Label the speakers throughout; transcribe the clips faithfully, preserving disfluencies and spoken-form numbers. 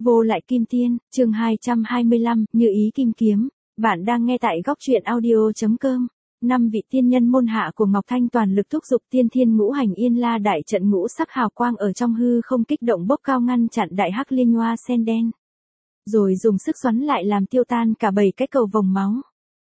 Speaker 1: Vô lại kim tiên, chương hai trăm hai mươi lăm, như ý kim kiếm. Bạn đang nghe tại góc truyện audio.com. Năm vị tiên nhân môn hạ của Ngọc Thanh toàn lực thúc giục tiên thiên ngũ hành yên la đại trận, ngũ sắc hào quang ở trong hư không kích động bốc cao ngăn chặn đại hắc liên hoa sen đen. Rồi dùng sức xoắn lại làm tiêu tan cả bảy cái cầu vòng máu.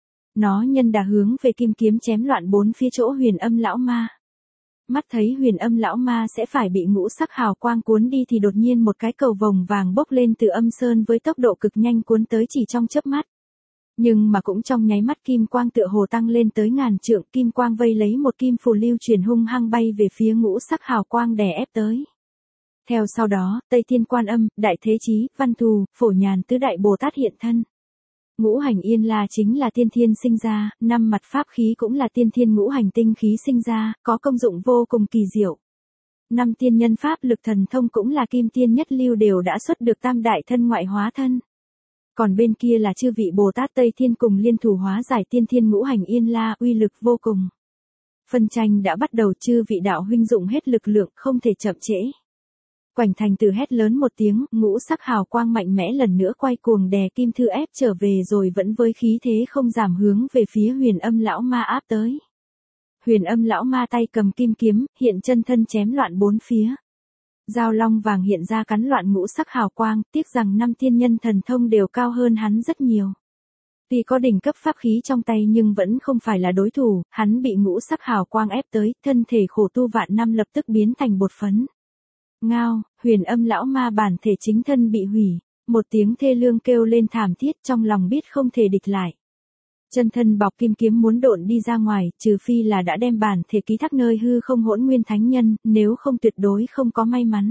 Speaker 1: Nó nhân đà hướng về kim kiếm chém loạn bốn phía chỗ huyền âm lão ma. Mắt thấy huyền âm lão ma sẽ phải bị ngũ sắc hào quang cuốn đi thì đột nhiên một cái cầu vồng vàng bốc lên từ âm sơn với tốc độ cực nhanh cuốn tới chỉ trong chớp mắt. Nhưng mà cũng trong nháy mắt kim quang tựa hồ tăng lên tới ngàn trượng, kim quang vây lấy một kim phù lưu chuyển hung hăng bay về phía ngũ sắc hào quang đè ép tới. Theo sau đó, Tây Thiên Quan Âm, Đại Thế Chí, Văn Thù, Phổ Nhàn tứ đại Bồ Tát hiện thân. Ngũ hành yên la chính là tiên thiên sinh ra, năm mặt pháp khí cũng là tiên thiên ngũ hành tinh khí sinh ra, có công dụng vô cùng kỳ diệu. Năm tiên nhân pháp lực thần thông cũng là kim tiên nhất lưu đều đã xuất được tam đại thân ngoại hóa thân. Còn bên kia là chư vị Bồ Tát Tây Thiên cùng liên thủ hóa giải tiên thiên ngũ hành yên la, uy lực vô cùng. Phân tranh đã bắt đầu, chư vị đạo huynh dụng hết lực lượng, không thể chậm trễ. Quảnh Thành Tử hét lớn một tiếng, ngũ sắc hào quang mạnh mẽ lần nữa quay cuồng đè kim thư ép trở về, rồi vẫn với khí thế không giảm hướng về phía huyền âm lão ma áp tới. Huyền âm lão ma tay cầm kim kiếm, hiện chân thân chém loạn bốn phía. Dao long vàng hiện ra cắn loạn ngũ sắc hào quang, tiếc rằng năm tiên nhân thần thông đều cao hơn hắn rất nhiều. Tuy có đỉnh cấp pháp khí trong tay nhưng vẫn không phải là đối thủ, hắn bị ngũ sắc hào quang ép tới, thân thể khổ tu vạn năm lập tức biến thành bột phấn. Ngao, huyền âm lão ma bản thể chính thân bị hủy, một tiếng thê lương kêu lên thảm thiết, trong lòng biết không thể địch lại. Chân thân bọc kim kiếm muốn độn đi ra ngoài, trừ phi là đã đem bản thể ký thác nơi hư không hỗn nguyên thánh nhân, nếu không tuyệt đối không có may mắn.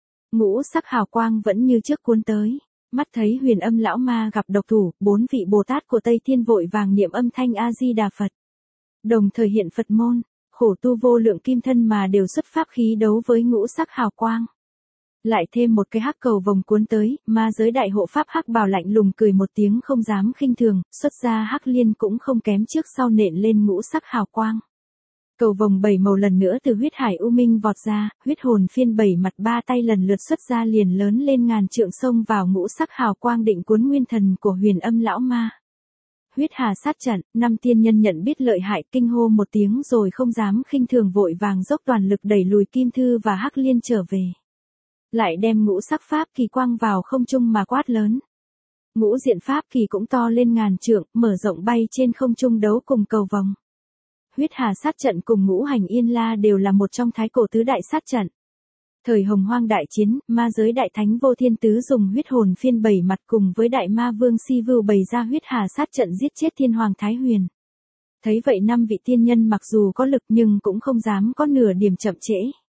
Speaker 1: Ngũ sắc hào quang vẫn như trước cuốn tới, mắt thấy huyền âm lão ma gặp độc thủ, bốn vị Bồ Tát của Tây Thiên vội vàng niệm âm thanh A Di Đà Phật. Đồng thời hiện Phật môn, khổ tu vô lượng kim thân mà đều xuất pháp khí đấu với ngũ sắc hào quang. Lại thêm một cái hắc cầu vòng cuốn tới, ma giới đại hộ pháp hắc bào lạnh lùng cười một tiếng không dám khinh thường, xuất ra hắc liên cũng không kém trước sau nện lên ngũ sắc hào quang. Cầu vòng bảy màu lần nữa từ huyết hải u minh vọt ra, huyết hồn phiên bảy mặt ba tay lần lượt xuất ra liền lớn lên ngàn trượng xông vào ngũ sắc hào quang định cuốn nguyên thần của huyền âm lão ma. Huyết hà sát trận, năm tiên nhân nhận biết lợi hại kinh hô một tiếng rồi không dám khinh thường vội vàng dốc toàn lực đẩy lùi kim thư và hắc liên trở về. Lại đem ngũ sắc pháp kỳ quang vào không trung mà quát lớn. Ngũ diện pháp kỳ cũng to lên ngàn trượng, mở rộng bay trên không trung đấu cùng cầu vòng. Huyết hà sát trận cùng ngũ hành yên la đều là một trong thái cổ tứ đại sát trận. Thời hồng hoang đại chiến, ma giới đại thánh vô thiên tứ dùng huyết hồn phiên bảy mặt cùng với đại ma vương si vưu bày ra huyết hà sát trận giết chết thiên hoàng thái huyền. Thấy vậy năm vị tiên nhân mặc dù có lực nhưng cũng không dám có nửa điểm chậm trễ.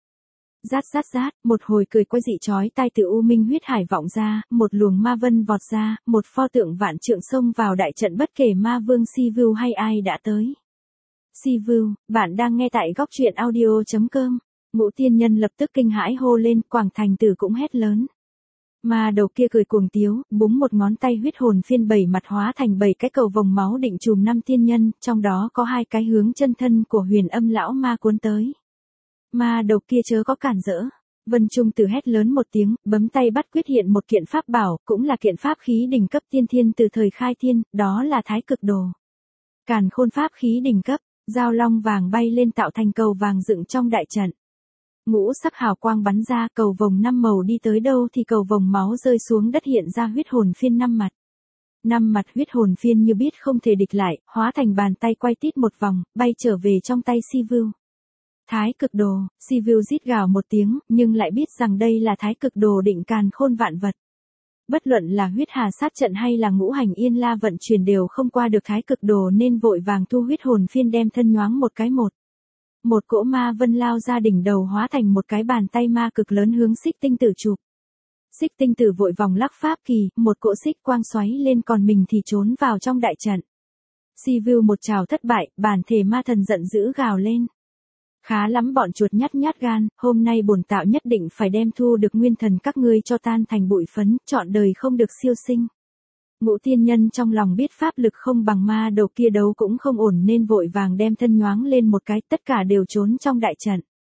Speaker 1: Rát rát rát, một hồi cười quái dị chói tai từ u minh huyết hải vọng ra, một luồng ma vân vọt ra, một pho tượng vạn trượng xông vào đại trận bất kể ma vương si vưu hay ai đã tới. Si vưu, bạn đang nghe tại góc truyện audio.com. Ngũ tiên nhân lập tức kinh hãi hô lên, Quảng Thành Tử cũng hét lớn. Mà đầu kia cười cuồng tiếu, búng một ngón tay huyết hồn phiên bảy mặt hóa thành bảy cái cầu vòng máu định trùm năm tiên nhân, trong đó có hai cái hướng chân thân của huyền âm lão ma cuốn tới. Mà đầu kia chớ có cản rỡ. Vân Trung Tử hét lớn một tiếng, bấm tay bắt quyết hiện một kiện pháp bảo, cũng là kiện pháp khí đỉnh cấp tiên thiên từ thời khai thiên, đó là Thái Cực Đồ. Càn khôn pháp khí đỉnh cấp, dao long vàng bay lên tạo thành cầu vàng dựng trong đại trận. Ngũ sắc hào quang bắn ra, cầu vòng năm màu đi tới đâu thì cầu vòng máu rơi xuống đất hiện ra huyết hồn phiên năm mặt. Năm mặt huyết hồn phiên như biết không thể địch lại, hóa thành bàn tay quay tít một vòng, bay trở về trong tay Si Vưu. Thái Cực Đồ, Si Vưu rít gào một tiếng, nhưng lại biết rằng đây là Thái Cực Đồ định càn khôn vạn vật. Bất luận là huyết hà sát trận hay là ngũ hành yên la vận chuyển đều không qua được Thái Cực Đồ nên vội vàng thu huyết hồn phiên đem thân nhoáng một cái một. Một cỗ ma vân lao ra đỉnh đầu hóa thành một cái bàn tay ma cực lớn hướng Xích Tinh Tử chụp. Xích Tinh Tử vội vòng lắc pháp kỳ, một cỗ xích quang xoáy lên còn mình thì trốn vào trong đại trận. Si Vưu một trào thất bại, bản thể ma thần giận dữ gào lên. Khá lắm bọn chuột nhắt nhát gan, hôm nay bổn tạo nhất định phải đem thu được nguyên thần các ngươi cho tan thành bụi phấn, trọn đời không được siêu sinh. Ngũ tiên nhân trong lòng biết pháp lực không bằng ma đầu kia đấu cũng không ổn nên vội vàng đem thân nhoáng lên một cái, tất cả đều trốn trong đại trận.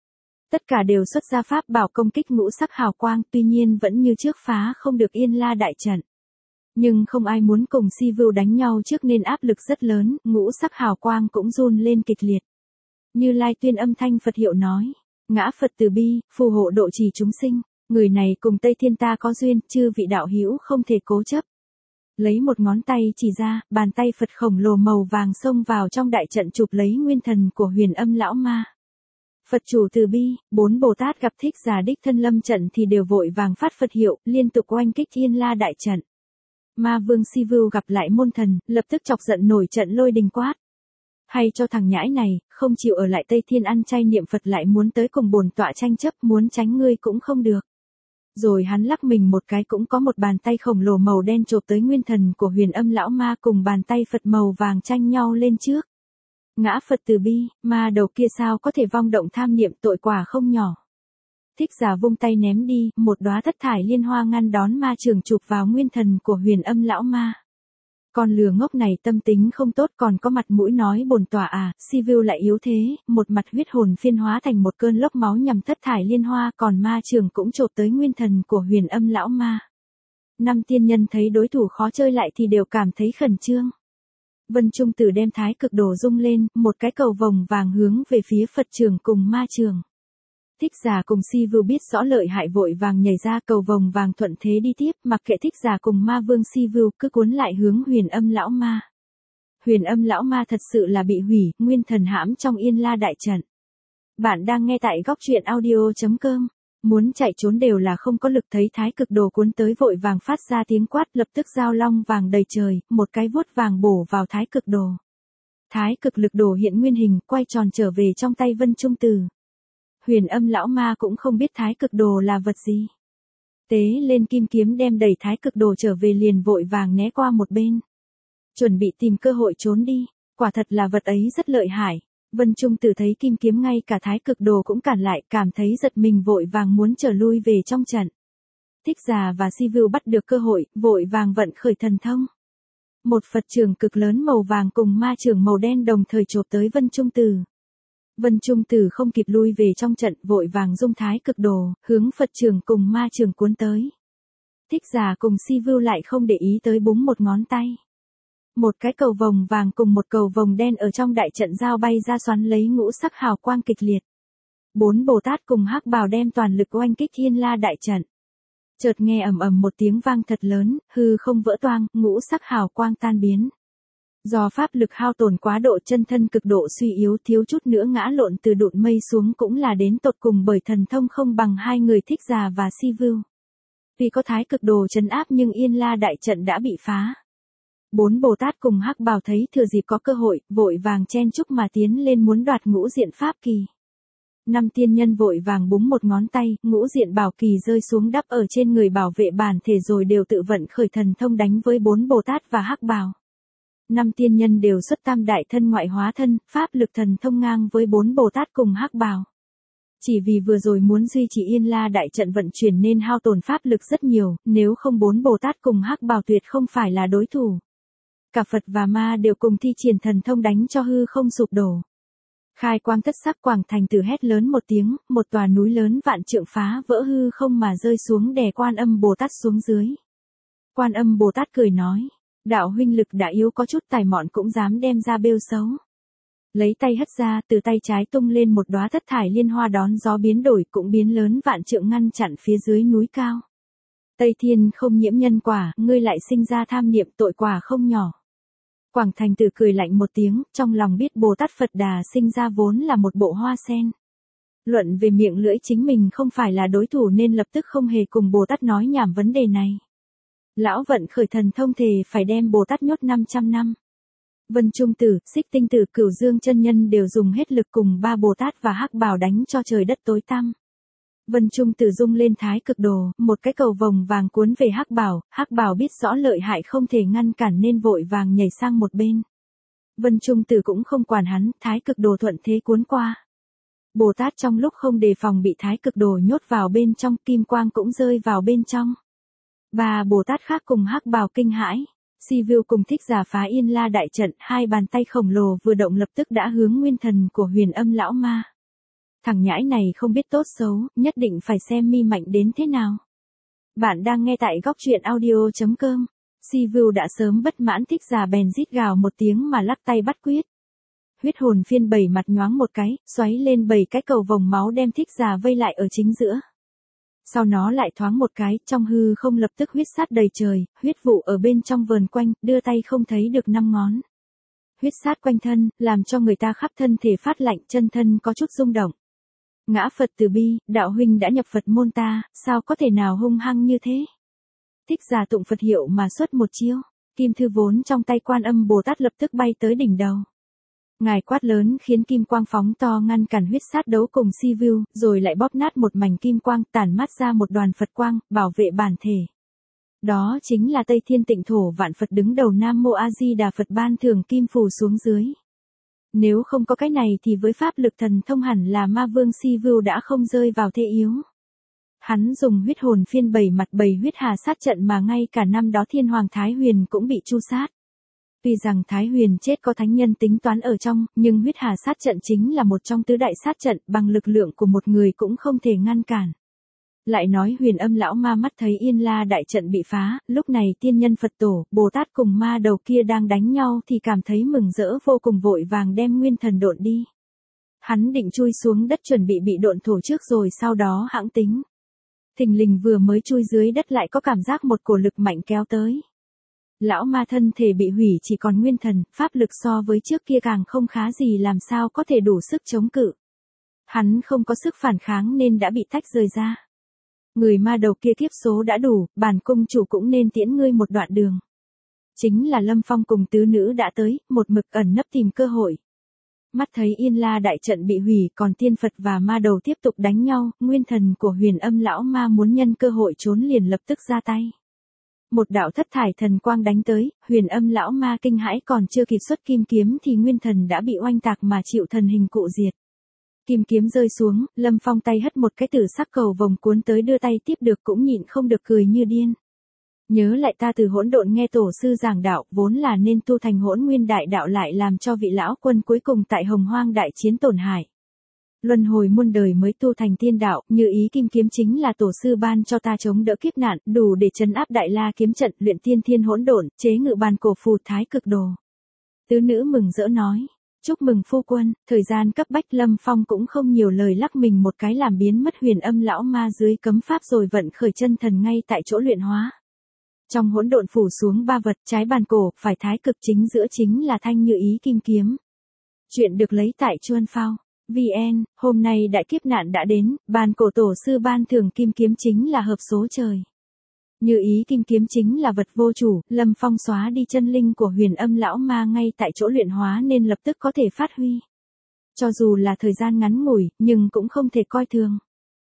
Speaker 1: Tất cả đều xuất ra pháp bảo công kích ngũ sắc hào quang, tuy nhiên vẫn như trước phá không được Yên La đại trận. Nhưng không ai muốn cùng Si Vưu đánh nhau trước nên áp lực rất lớn, ngũ sắc hào quang cũng run lên kịch liệt. Như Lai tuyên âm thanh Phật hiệu nói, ngã Phật từ bi, phù hộ độ trì chúng sinh, người này cùng Tây Thiên ta có duyên, chư vị đạo hữu không thể cố chấp. Lấy một ngón tay chỉ ra, bàn tay Phật khổng lồ màu vàng xông vào trong đại trận chụp lấy nguyên thần của Huyền Âm lão ma. Phật chủ từ bi, bốn Bồ Tát gặp Thích Giả đích thân lâm trận thì đều vội vàng phát Phật hiệu, liên tục oanh kích Yên La đại trận. Ma vương Si Vưu gặp lại môn thần, lập tức chọc giận nổi trận lôi đình quát. Hay cho thằng nhãi này, không chịu ở lại Tây Thiên ăn chay niệm Phật lại muốn tới cùng bổn tọa tranh chấp, muốn tránh ngươi cũng không được. Rồi hắn lắc mình một cái cũng có một bàn tay khổng lồ màu đen chộp tới nguyên thần của Huyền Âm lão ma cùng bàn tay Phật màu vàng tranh nhau lên trước. Ngã Phật từ bi, ma đầu kia sao có thể vong động tham niệm, tội quả không nhỏ. Thích Giả vung tay ném đi, một đóa thất thải liên hoa ngăn đón ma trường chụp vào nguyên thần của Huyền Âm lão ma. Con lừa ngốc này tâm tính không tốt, còn có mặt mũi nói bổn tọa à, Si Vưu lại yếu thế, một mặt huyết hồn phiên hóa thành một cơn lốc máu nhằm thất thải liên hoa, còn ma trường cũng chộp tới nguyên thần của Huyền Âm lão ma. Năm tiên nhân thấy đối thủ khó chơi lại thì đều cảm thấy khẩn trương. Vân Trung Tử đem thái cực đồ rung lên, một cái cầu vồng vàng hướng về phía Phật trường cùng ma trường. Thích Giả cùng Si Vưu biết rõ lợi hại vội vàng nhảy ra, cầu vồng vàng thuận thế đi tiếp, mặc kệ Thích Giả cùng ma vương Si Vưu cứ cuốn lại hướng Huyền Âm lão ma. Huyền Âm lão ma thật sự là bị hủy, nguyên thần hãm trong Yên La đại trận. Bạn đang nghe tại góc truyện audio chấm com. Muốn chạy trốn đều là không có lực, thấy thái cực đồ cuốn tới vội vàng phát ra tiếng quát, lập tức giao long vàng đầy trời, một cái vuốt vàng bổ vào thái cực đồ. Thái cực lực đồ hiện nguyên hình, quay tròn trở về trong tay Vân Trung Tử. Huyền Âm lão ma cũng không biết thái cực đồ là vật gì. Tế lên kim kiếm đem đẩy thái cực đồ trở về liền vội vàng né qua một bên. Chuẩn bị tìm cơ hội trốn đi, quả thật là vật ấy rất lợi hại. Vân Trung Tử thấy kim kiếm ngay cả thái cực đồ cũng cản lại, cảm thấy giật mình vội vàng muốn trở lui về trong trận. Thích Giả và Si Vưu bắt được cơ hội, vội vàng vận khởi thần thông. Một Phật trường cực lớn màu vàng cùng ma trường màu đen đồng thời chộp tới Vân Trung Tử. Vân Trung Tử không kịp lui về trong trận, vội vàng dung thái cực đồ, hướng Phật trường cùng ma trường cuốn tới. Thích Giả cùng Si Vưu lại không để ý tới, búng một ngón tay. Một cái cầu vồng vàng cùng một cầu vồng đen ở trong đại trận giao bay ra xoắn lấy ngũ sắc hào quang kịch liệt. Bốn Bồ Tát cùng hắc bào đem toàn lực oanh kích Yên La đại trận. Chợt nghe ầm ầm một tiếng vang thật lớn, hư không vỡ toang, ngũ sắc hào quang tan biến. Do pháp lực hao tổn quá độ, chân thân cực độ suy yếu, thiếu chút nữa ngã lộn từ đụn mây xuống, cũng là đến tột cùng bởi thần thông không bằng hai người Thích Giả và Si Vưu. Vì có thái cực đồ trấn áp nhưng Yên La đại trận đã bị phá. Bốn Bồ Tát cùng hắc bào thấy thừa dịp có cơ hội, vội vàng chen chúc mà tiến lên muốn đoạt ngũ diện pháp kỳ. Năm tiên nhân vội vàng búng một ngón tay, ngũ diện bảo kỳ rơi xuống đắp ở trên người bảo vệ bản thể, rồi đều tự vận khởi thần thông đánh với bốn Bồ Tát và hắc bào. Năm tiên nhân đều xuất tam đại thân ngoại hóa thân, pháp lực thần thông ngang với bốn Bồ Tát cùng hắc bào. Chỉ vì vừa rồi muốn duy trì Yên La đại trận vận chuyển nên hao tổn pháp lực rất nhiều, nếu không bốn Bồ Tát cùng hắc bào tuyệt không phải là đối thủ. Cả Phật và ma đều cùng thi triển thần thông đánh cho hư không sụp đổ. Khai quang thất sắc, Quảng Thành Tử hét lớn một tiếng, một tòa núi lớn vạn trượng phá vỡ hư không mà rơi xuống đè Quan Âm Bồ Tát xuống dưới. Quan Âm Bồ Tát cười nói, đạo huynh lực đã yếu, có chút tài mọn cũng dám đem ra bêu xấu. Lấy tay hất ra, từ tay trái tung lên một đóa thất thải liên hoa đón gió biến đổi, cũng biến lớn vạn trượng ngăn chặn phía dưới núi cao. Tây Thiên không nhiễm nhân quả, ngươi lại sinh ra tham niệm, tội quả không nhỏ. Quảng Thành Tử cười lạnh một tiếng, trong lòng biết Bồ Tát Phật Đà sinh ra vốn là một bộ hoa sen. Luận về miệng lưỡi chính mình không phải là đối thủ nên lập tức không hề cùng Bồ Tát nói nhảm vấn đề này. Lão vận khởi thần thông thề phải đem Bồ Tát nhốt năm trăm năm. Vân Trung Tử, Xích Tinh Tử, Cửu Dương chân nhân đều dùng hết lực cùng ba Bồ Tát và hắc bào đánh cho trời đất tối tăm. Vân Trung Tử rung lên thái cực đồ, một cái cầu vồng vàng cuốn về hắc bào, hắc bào biết rõ lợi hại không thể ngăn cản nên vội vàng nhảy sang một bên. Vân Trung Tử cũng không quản hắn, thái cực đồ thuận thế cuốn qua. Bồ Tát trong lúc không đề phòng bị thái cực đồ nhốt vào bên trong, kim quang cũng rơi vào bên trong. Ba Bồ Tát khác cùng hắc bào kinh hãi. Si Vưu cùng Thích Giả phá Yên La đại trận, hai bàn tay khổng lồ vừa động lập tức đã hướng nguyên thần của Huyền Âm lão ma. Thằng nhãi này không biết tốt xấu, nhất định phải xem mi mạnh đến thế nào. Bạn đang nghe tại góc truyện audio.com. Sivu đã sớm bất mãn thích già bèn rít gào một tiếng mà lắc tay bắt quyết. Huyết hồn phiên bảy mặt nhoáng một cái, xoáy lên bảy cái cầu vồng máu đem thích già vây lại ở chính giữa. Sau nó lại thoáng một cái, trong hư không lập tức huyết sát đầy trời, huyết vụ ở bên trong vờn quanh, đưa tay không thấy được năm ngón. Huyết sát quanh thân, làm cho người ta khắp thân thể phát lạnh, chân thân có chút rung động. Ngã Phật từ bi, đạo huynh đã nhập Phật môn ta, sao có thể nào hung hăng như thế? Thích giả tụng Phật hiệu mà xuất một chiêu, kim thư vốn trong tay Quan Âm Bồ Tát lập tức bay tới đỉnh đầu. Ngài quát lớn khiến kim quang phóng to ngăn cản huyết sát đấu cùng Sivu, rồi lại bóp nát một mảnh kim quang, tản mát ra một đoàn Phật quang, bảo vệ bản thể. Đó chính là Tây Thiên Tịnh Thổ Vạn Phật đứng đầu Nam Mô A Di Đà Phật ban thường kim phù xuống dưới. Nếu không có cái này thì với pháp lực thần thông hẳn là ma vương Sivu đã không rơi vào thế yếu. Hắn dùng huyết hồn phiên bảy mặt bảy huyết hà sát trận mà ngay cả năm đó Thiên Hoàng Thái Huyền cũng bị tru sát. Tuy rằng Thái Huyền chết có thánh nhân tính toán ở trong, nhưng huyết hà sát trận chính là một trong tứ đại sát trận, bằng lực lượng của một người cũng không thể ngăn cản. Lại nói Huyền Âm lão ma mắt thấy Yên La đại trận bị phá, lúc này tiên nhân Phật tổ, Bồ Tát cùng ma đầu kia đang đánh nhau thì cảm thấy mừng rỡ vô cùng, vội vàng đem nguyên thần độn đi. Hắn định chui xuống đất chuẩn bị bị độn thổ trước rồi sau đó hãng tính. Thình lình vừa mới chui dưới đất lại có cảm giác một cổ lực mạnh kéo tới. Lão ma thân thể bị hủy chỉ còn nguyên thần, pháp lực so với trước kia càng không khá gì, làm sao có thể đủ sức chống cự. Hắn không có sức phản kháng nên đã bị tách rời ra. Người ma đầu kia kiếp số đã đủ, bản cung chủ cũng nên tiễn ngươi một đoạn đường. Chính là Lâm Phong cùng tứ nữ đã tới, một mực ẩn nấp tìm cơ hội. Mắt thấy Yên La đại trận bị hủy, còn tiên Phật và ma đầu tiếp tục đánh nhau, nguyên thần của Huyền Âm lão ma muốn nhân cơ hội trốn liền lập tức ra tay. Một đạo thất thải thần quang đánh tới, Huyền Âm lão ma kinh hãi, còn chưa kịp xuất kim kiếm thì nguyên thần đã bị oanh tạc mà chịu thần hình cụ diệt. Kim kiếm rơi xuống, Lâm Phong tay hất một cái tử sắc cầu vồng cuốn tới đưa tay tiếp được cũng nhịn không được cười như điên. Nhớ lại ta từ hỗn độn nghe tổ sư giảng đạo, vốn là nên tu thành hỗn nguyên đại đạo, lại làm cho vị lão quân cuối cùng tại Hồng Hoang đại chiến tổn hại. Luân hồi muôn đời mới tu thành tiên đạo, như ý kim kiếm chính là tổ sư ban cho ta chống đỡ kiếp nạn, đủ để trấn áp đại la kiếm trận, luyện tiên thiên hỗn độn, chế ngự bàn cổ phù thái cực đồ. Tứ nữ mừng rỡ nói, chúc mừng phu quân, thời gian cấp bách. Lâm Phong cũng không nhiều lời, lắc mình một cái làm biến mất Huyền Âm lão ma dưới cấm pháp rồi vận khởi chân thần ngay tại chỗ luyện hóa. Trong hỗn độn phủ xuống ba vật, trái bàn cổ, phải thái cực, chính giữa chính là thanh như ý kim kiếm. Chuyện được lấy tại Chuan Phao. vê en, hôm nay đại kiếp nạn đã đến, bàn cổ tổ sư ban thưởng kim kiếm chính là hợp số trời. Như ý kim kiếm chính là vật vô chủ, Lâm Phong xóa đi chân linh của Huyền Âm lão ma ngay tại chỗ luyện hóa nên lập tức có thể phát huy. Cho dù là thời gian ngắn ngủi, nhưng cũng không thể coi thường.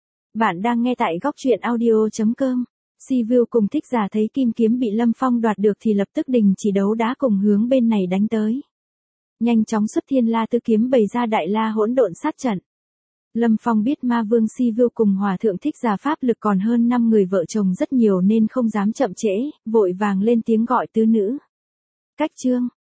Speaker 1: Bạn đang nghe tại góc truyện audio.com. Sivu cùng thích giả thấy kim kiếm bị Lâm Phong đoạt được thì lập tức đình chỉ đấu đá cùng hướng bên này đánh tới. Nhanh chóng xuất Thiên La Tứ kiếm bày ra đại la hỗn độn sát trận. Lâm Phong biết ma vương Sivu cùng hòa thượng thích giả pháp lực còn hơn năm người vợ chồng rất nhiều nên không dám chậm trễ, vội vàng lên tiếng gọi tứ nữ. Cách chương,